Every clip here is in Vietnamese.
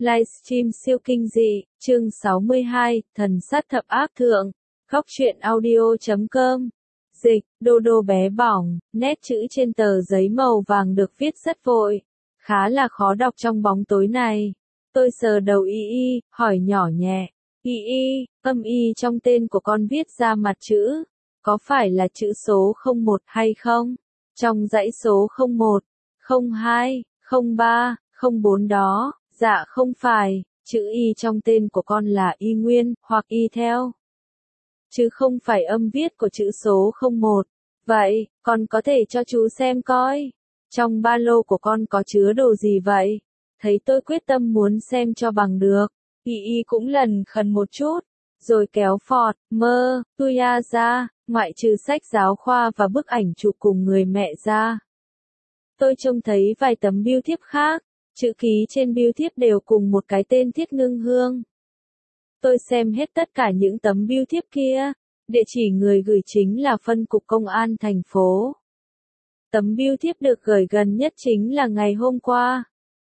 Livestream siêu kinh dị, chương 62, thần sát thập ác thượng, góc truyện audio.com. Dịch, đô đô bé bỏng, nét chữ trên tờ giấy màu vàng được viết rất vội, khá là khó đọc trong bóng tối này. Tôi sờ đầu y, hỏi nhỏ nhẹ, y, âm y trong tên của con viết ra mặt chữ, có phải là chữ số 01 hay không? Trong dãy số 01, 02, 03, 04 đó. Dạ không phải, chữ y trong tên của con là y nguyên, hoặc y theo. Chứ không phải âm viết của chữ số 01. Vậy, con có thể cho chú xem coi. Trong ba lô của con có chứa đồ gì vậy? Thấy tôi quyết tâm muốn xem cho bằng được. Y cũng lần khẩn một chút. Rồi kéo phọt, tuya ra, ngoại trừ sách giáo khoa và bức ảnh chụp cùng người mẹ ra. Tôi trông thấy vài tấm bưu thiếp khác. Chữ ký trên bưu thiếp đều cùng một cái tên Thiết Ngưng Hương. Tôi xem hết tất cả những tấm bưu thiếp kia, địa chỉ người gửi chính là phân cục công an thành phố. Tấm bưu thiếp được gửi gần nhất chính là ngày hôm qua.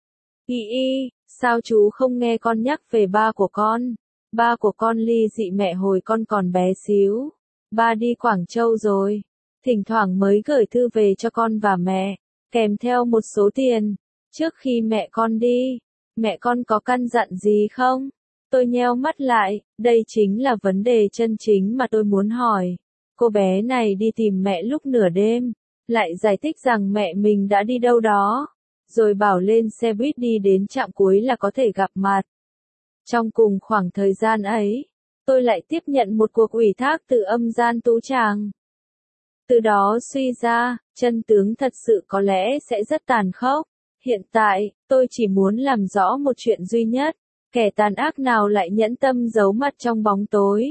Sao chú không nghe con nhắc về ba của con? Ba của con ly dị mẹ hồi con còn bé xíu. Ba đi Quảng Châu rồi. Thỉnh thoảng mới gửi thư về cho con và mẹ, kèm theo một số tiền. Trước khi mẹ con đi, mẹ con có căn dặn gì không? Tôi nheo mắt lại, đây chính là vấn đề chân chính mà tôi muốn hỏi. Cô bé này đi tìm mẹ lúc nửa đêm, lại giải thích rằng mẹ mình đã đi đâu đó, rồi bảo lên xe buýt đi đến trạm cuối là có thể gặp mặt. Trong cùng khoảng thời gian ấy, tôi lại tiếp nhận một cuộc ủy thác từ âm gian tú tràng. Từ đó suy ra, chân tướng thật sự có lẽ sẽ rất tàn khốc. Hiện tại, tôi chỉ muốn làm rõ một chuyện duy nhất, kẻ tàn ác nào lại nhẫn tâm giấu mặt trong bóng tối.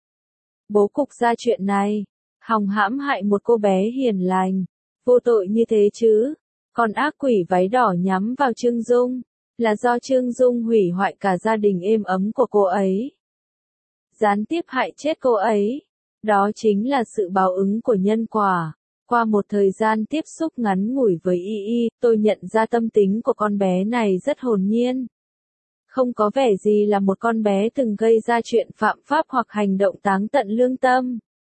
Bố cục ra chuyện này, hòng hãm hại một cô bé hiền lành, vô tội như thế chứ, còn ác quỷ váy đỏ nhắm vào Trương Dung, là do Trương Dung hủy hoại cả gia đình êm ấm của cô ấy. Gián tiếp hại chết cô ấy, đó chính là sự báo ứng của nhân quả. Qua một thời gian tiếp xúc ngắn ngủi với y, tôi nhận ra tâm tính của con bé này rất hồn nhiên. Không có vẻ gì là một con bé từng gây ra chuyện phạm pháp hoặc hành động táng tận lương tâm.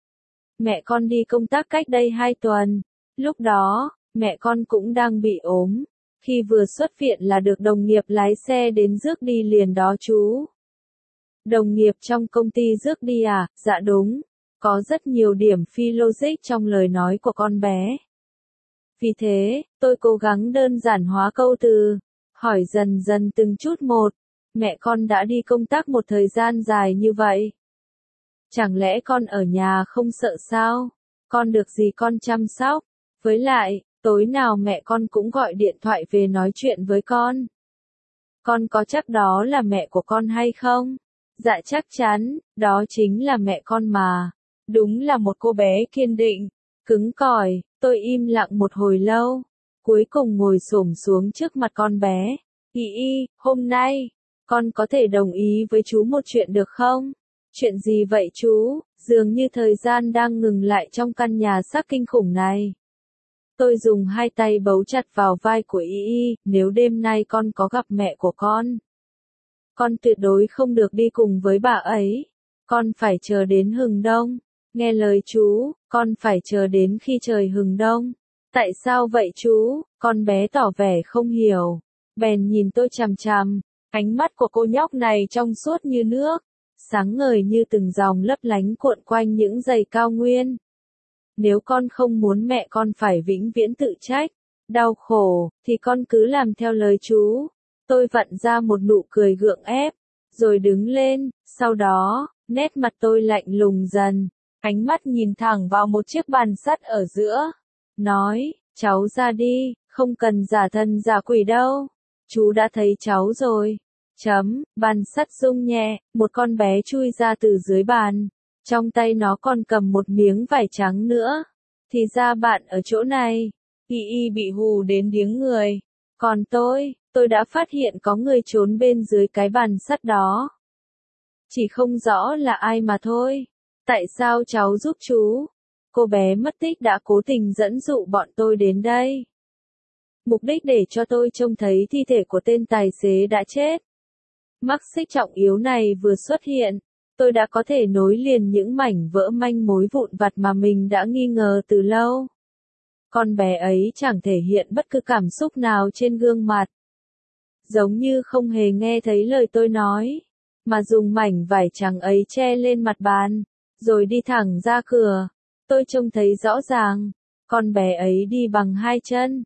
Mẹ con đi công tác cách đây 2 tuần. Lúc đó, mẹ con cũng đang bị ốm. Khi vừa xuất viện là được đồng nghiệp lái xe đến rước đi liền đó chú. Đồng nghiệp trong công ty rước đi à? Dạ đúng. Có rất nhiều điểm phi logic trong lời nói của con bé. Vì thế, tôi cố gắng đơn giản hóa câu từ, hỏi dần dần từng chút một. Mẹ con đã đi công tác một thời gian dài như vậy. Chẳng lẽ con ở nhà không sợ sao? Con được gì con chăm sóc? Với lại, tối nào mẹ con cũng gọi điện thoại về nói chuyện với con. Con có chắc đó là mẹ của con hay không? Dạ chắc chắn, đó chính là mẹ con mà. Đúng là một cô bé kiên định, cứng cỏi. Tôi im lặng một hồi lâu, cuối cùng ngồi xổm xuống trước mặt con bé. Hôm nay, con có thể đồng ý với chú một chuyện được không? Chuyện gì vậy chú? Dường như thời gian đang ngừng lại trong căn nhà xác kinh khủng này. Tôi dùng hai tay bấu chặt vào vai của nếu đêm nay con có gặp mẹ của con tuyệt đối không được đi cùng với bà ấy. Con phải chờ đến hừng đông. Nghe lời chú, con phải chờ đến khi trời hừng đông. Tại sao vậy chú? Con bé tỏ vẻ không hiểu. Bèn nhìn tôi chằm chằm. Ánh mắt của cô nhóc này trong suốt như nước, sáng ngời như từng dòng lấp lánh cuộn quanh những dãy cao nguyên. Nếu con không muốn mẹ con phải vĩnh viễn tự trách, đau khổ, thì con cứ làm theo lời chú. Tôi vặn ra một nụ cười gượng ép, rồi đứng lên, sau đó, nét mặt tôi lạnh lùng dần. Ánh mắt nhìn thẳng vào một chiếc bàn sắt ở giữa. Nói, cháu ra đi, không cần giả thần giả quỷ đâu. Chú đã thấy cháu rồi. Bàn sắt rung nhẹ, một con bé chui ra từ dưới bàn. Trong tay nó còn cầm một miếng vải trắng nữa. Thì ra bạn ở chỗ này. Bị hù đến điếng người. Còn tôi đã phát hiện có người trốn bên dưới cái bàn sắt đó. Chỉ không rõ là ai mà thôi. Tại sao cháu giúp chú? Cô bé mất tích đã cố tình dẫn dụ bọn tôi đến đây. Mục đích để cho tôi trông thấy thi thể của tên tài xế đã chết. Mắc xích trọng yếu này vừa xuất hiện, tôi đã có thể nối liền những mảnh vỡ manh mối vụn vặt mà mình đã nghi ngờ từ lâu. Con bé ấy chẳng thể hiện bất cứ cảm xúc nào trên gương mặt. Giống như không hề nghe thấy lời tôi nói, mà dùng mảnh vải trắng ấy che lên mặt bàn, rồi đi thẳng ra cửa. Tôi trông thấy rõ ràng, con bé ấy đi bằng 2 chân.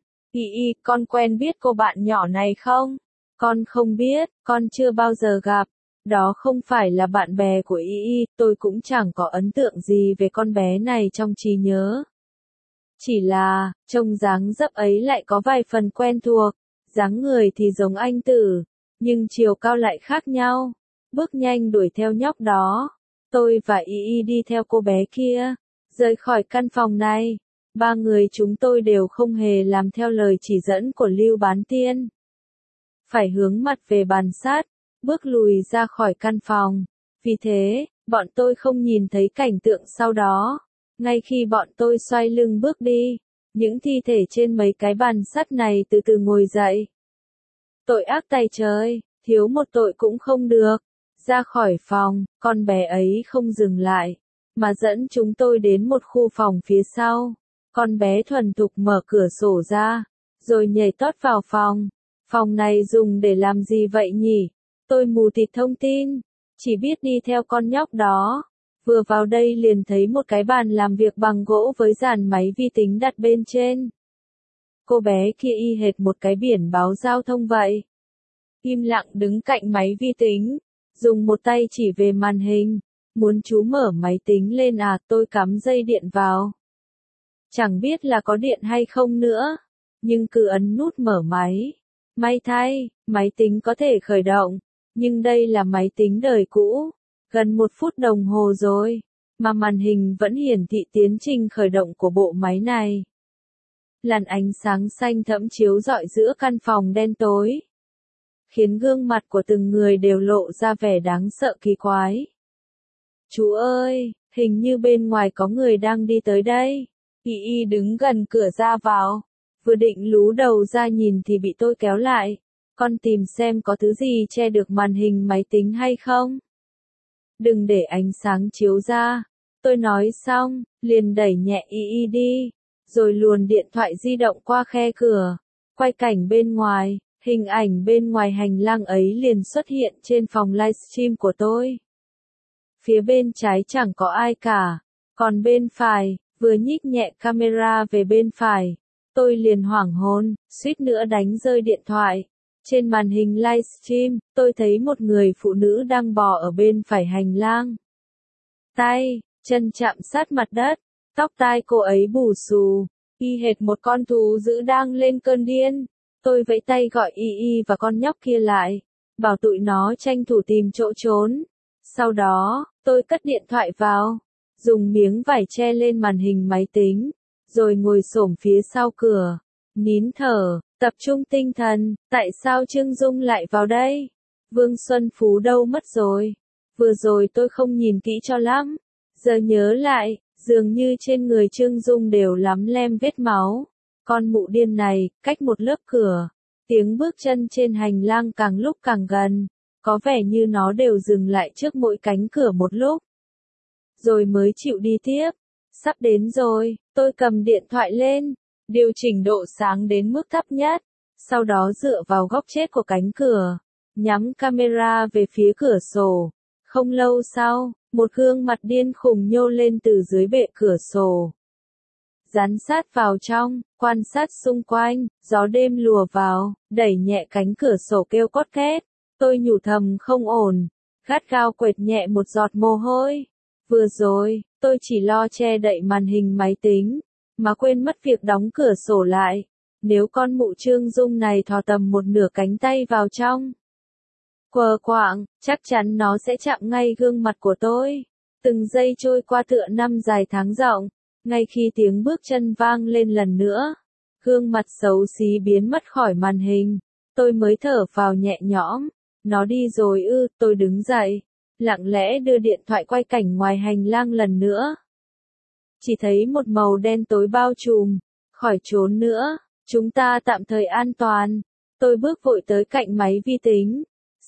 Con quen biết cô bạn nhỏ này không? Con không biết, con chưa bao giờ gặp. Đó không phải là bạn bè của tôi cũng chẳng có ấn tượng gì về con bé này trong trí nhớ. Chỉ là, trông dáng dấp ấy lại có vài phần quen thuộc, dáng người thì giống anh Tử, nhưng chiều cao lại khác nhau. Bước nhanh đuổi theo nhóc đó. Tôi và đi theo cô bé kia, rời khỏi căn phòng này. 3 người chúng tôi đều không hề làm theo lời chỉ dẫn của Lưu Bán Tiên. Phải hướng mặt về bàn sát, bước lùi ra khỏi căn phòng. Vì thế, bọn tôi không nhìn thấy cảnh tượng sau đó. Ngay khi bọn tôi xoay lưng bước đi, những thi thể trên mấy cái bàn sắt này từ từ ngồi dậy. Tội ác tày trời, thiếu một tội cũng không được. Ra khỏi phòng, con bé ấy không dừng lại, mà dẫn chúng tôi đến một khu phòng phía sau. Con bé thuần thục mở cửa sổ ra, rồi nhảy tót vào phòng. Phòng này dùng để làm gì vậy nhỉ? Tôi mù tịt thông tin, chỉ biết đi theo con nhóc đó. Vừa vào đây liền thấy một cái bàn làm việc bằng gỗ với dàn máy vi tính đặt bên trên. Cô bé kia y hệt một cái biển báo giao thông vậy. Im lặng đứng cạnh máy vi tính, dùng một tay chỉ về màn hình. Muốn chú mở máy tính lên à? Tôi cắm dây điện vào. Chẳng biết là có điện hay không nữa, nhưng cứ ấn nút mở máy. May thay, máy tính có thể khởi động, nhưng đây là máy tính đời cũ. Gần 1 phút đồng hồ rồi, mà màn hình vẫn hiển thị tiến trình khởi động của bộ máy này. Làn ánh sáng xanh thẫm chiếu rọi giữa căn phòng đen tối, khiến gương mặt của từng người đều lộ ra vẻ đáng sợ kỳ quái. Chú ơi, hình như bên ngoài có người đang đi tới đây. Đứng gần cửa ra vào, vừa định lú đầu ra nhìn thì bị tôi kéo lại. Con tìm xem có thứ gì che được màn hình máy tính hay không. Đừng để ánh sáng chiếu ra. Tôi nói xong, liền đẩy nhẹ đi, rồi luồn điện thoại di động qua khe cửa. Quay cảnh bên ngoài, hình ảnh bên ngoài hành lang ấy liền xuất hiện trên phòng livestream của tôi. Phía bên trái chẳng có ai cả, còn bên phải, vừa nhích nhẹ camera về bên phải, tôi liền hoảng hồn, suýt nữa đánh rơi điện thoại. Trên màn hình livestream, tôi thấy một người phụ nữ đang bò ở bên phải hành lang. Tay, chân chạm sát mặt đất, tóc tai cô ấy bù xù, y hệt một con thú dữ đang lên cơn điên. Tôi vẫy tay gọi và con nhóc kia lại, bảo tụi nó tranh thủ tìm chỗ trốn. Sau đó, tôi cất điện thoại vào, dùng miếng vải che lên màn hình máy tính, rồi ngồi xổm phía sau cửa, nín thở, tập trung tinh thần. Tại sao Trương Dung lại vào đây? Vương Xuân Phú đâu mất rồi? Vừa rồi tôi không nhìn kỹ cho lắm, giờ nhớ lại, dường như trên người Trương Dung đều lắm lem vết máu. Con mụ điên này, cách một lớp cửa, tiếng bước chân trên hành lang càng lúc càng gần, có vẻ như nó đều dừng lại trước mỗi cánh cửa một lúc, rồi mới chịu đi tiếp. Sắp đến rồi, tôi cầm điện thoại lên, điều chỉnh độ sáng đến mức thấp nhất, sau đó dựa vào góc chết của cánh cửa, nhắm camera về phía cửa sổ. Không lâu sau, một gương mặt điên khùng nhô lên từ dưới bệ cửa sổ. Dán sát vào trong, quan sát xung quanh, gió đêm lùa vào, đẩy nhẹ cánh cửa sổ kêu cót két. Tôi nhủ thầm không ổn, gắt gao quệt nhẹ một giọt mồ hôi. Vừa rồi, tôi chỉ lo che đậy màn hình máy tính, mà quên mất việc đóng cửa sổ lại. Nếu con mụ Trương Dung này thò tầm một nửa cánh tay vào trong, quờ quạng, chắc chắn nó sẽ chạm ngay gương mặt của tôi. Từng giây trôi qua tựa năm dài tháng rộng, ngay khi tiếng bước chân vang lên lần nữa, gương mặt xấu xí biến mất khỏi màn hình, tôi mới thở phào nhẹ nhõm. Nó đi rồi ư? Tôi đứng dậy, lặng lẽ đưa điện thoại quay cảnh ngoài hành lang lần nữa. Chỉ thấy một màu đen tối bao trùm, khỏi trốn nữa, chúng ta tạm thời an toàn. Tôi bước vội tới cạnh máy vi tính,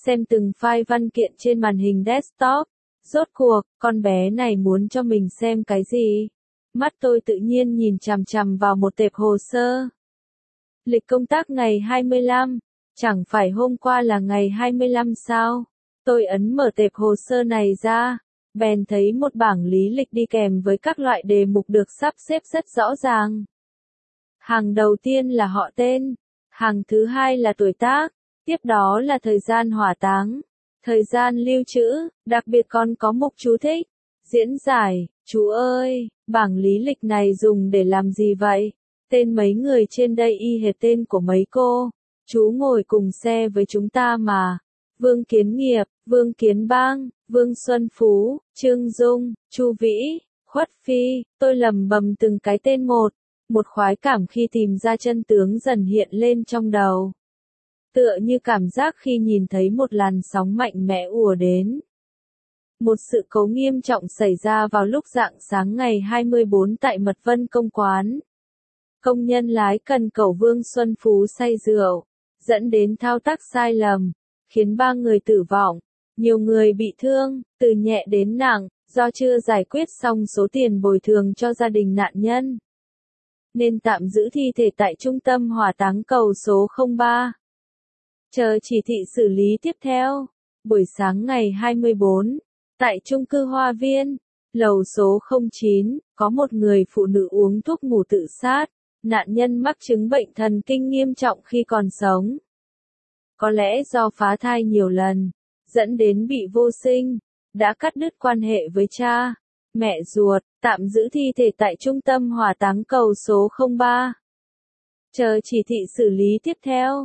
xem từng file văn kiện trên màn hình desktop. Rốt cuộc, con bé này muốn cho mình xem cái gì? Mắt tôi tự nhiên nhìn chằm chằm vào một tệp hồ sơ. Lịch công tác ngày 25, chẳng phải hôm qua là ngày 25 sao? Tôi ấn mở tệp hồ sơ này ra, bèn thấy một bảng lý lịch đi kèm với các loại đề mục được sắp xếp rất rõ ràng. Hàng đầu tiên là họ tên, hàng thứ hai là tuổi tác, tiếp đó là thời gian hỏa táng, thời gian lưu trữ, đặc biệt còn có mục chú thích, diễn giải. Chú ơi, bảng lý lịch này dùng để làm gì vậy? Tên mấy người trên đây y hệt tên của mấy cô. Chú ngồi cùng xe với chúng ta mà. Vương Kiến Nghiệp, Vương Kiến Bang, Vương Xuân Phú, Trương Dung, Chu Vĩ, Khuất Phi. Tôi lầm bầm từng cái tên một. Một khoái cảm khi tìm ra chân tướng dần hiện lên trong đầu. Tựa như cảm giác khi nhìn thấy một làn sóng mạnh mẽ ùa đến. Một sự cố nghiêm trọng xảy ra vào lúc rạng sáng ngày 24 tại Mật Vân Công quán. Công nhân lái cần cẩu Vương Xuân Phú say rượu, dẫn đến thao tác sai lầm, khiến 3 người tử vong, nhiều người bị thương, từ nhẹ đến nặng, do chưa giải quyết xong số tiền bồi thường cho gia đình nạn nhân. Nên tạm giữ thi thể tại trung tâm hỏa táng cầu số 03. Chờ chỉ thị xử lý tiếp theo. Buổi sáng ngày 24. Tại chung cư Hoa Viên, lầu số 09, có một người phụ nữ uống thuốc ngủ tự sát. Nạn nhân mắc chứng bệnh thần kinh nghiêm trọng khi còn sống. Có lẽ do phá thai nhiều lần, dẫn đến bị vô sinh, đã cắt đứt quan hệ với cha, mẹ ruột, tạm giữ thi thể tại trung tâm hỏa táng cầu số 03. Chờ chỉ thị xử lý tiếp theo.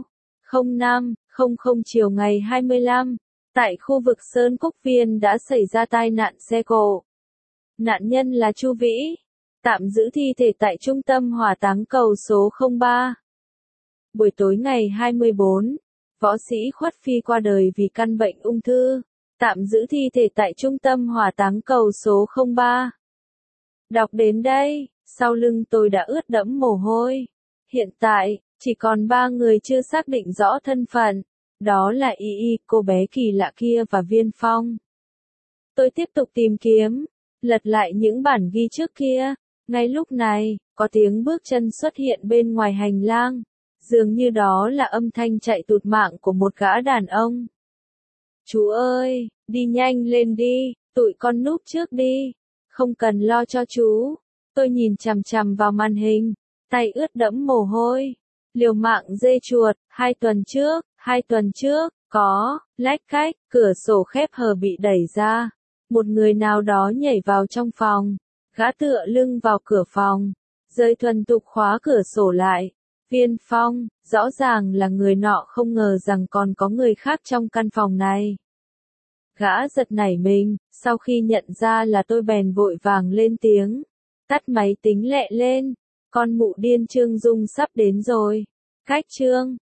05:00 chiều ngày 25. Tại khu vực Sơn Cốc Viên đã xảy ra tai nạn xe cộ. Nạn nhân là Chu Vĩ. Tạm giữ thi thể tại trung tâm hỏa táng cầu số 03. Buổi tối ngày 24, võ sĩ Khuất Phi qua đời vì căn bệnh ung thư. Tạm giữ thi thể tại trung tâm hỏa táng cầu số 03. Đọc đến đây, sau lưng tôi đã ướt đẫm mồ hôi. Hiện tại, chỉ còn 3 người chưa xác định rõ thân phận. Đó là Y, cô bé kỳ lạ kia và Viên Phong. Tôi tiếp tục tìm kiếm, lật lại những bản ghi trước kia. Ngay lúc này, có tiếng bước chân xuất hiện bên ngoài hành lang. Dường như đó là âm thanh chạy tụt mạng của một gã đàn ông. Chú ơi, đi nhanh lên đi, tụi con núp trước đi. Không cần lo cho chú. Tôi nhìn chằm chằm vào màn hình, tay ướt đẫm mồ hôi. Liều mạng dê chuột, 2 tuần trước, có, lách cách, cửa sổ khép hờ bị đẩy ra. Một người nào đó nhảy vào trong phòng, gã tựa lưng vào cửa phòng, rơi thuần thục khóa cửa sổ lại. Viên Phong, rõ ràng là người nọ không ngờ rằng còn có người khác trong căn phòng này. Gã giật nảy mình, sau khi nhận ra là tôi bèn vội vàng lên tiếng. Tắt máy tính lẹ lên, con mụ điên Trương Dung sắp đến rồi. Cách Trương.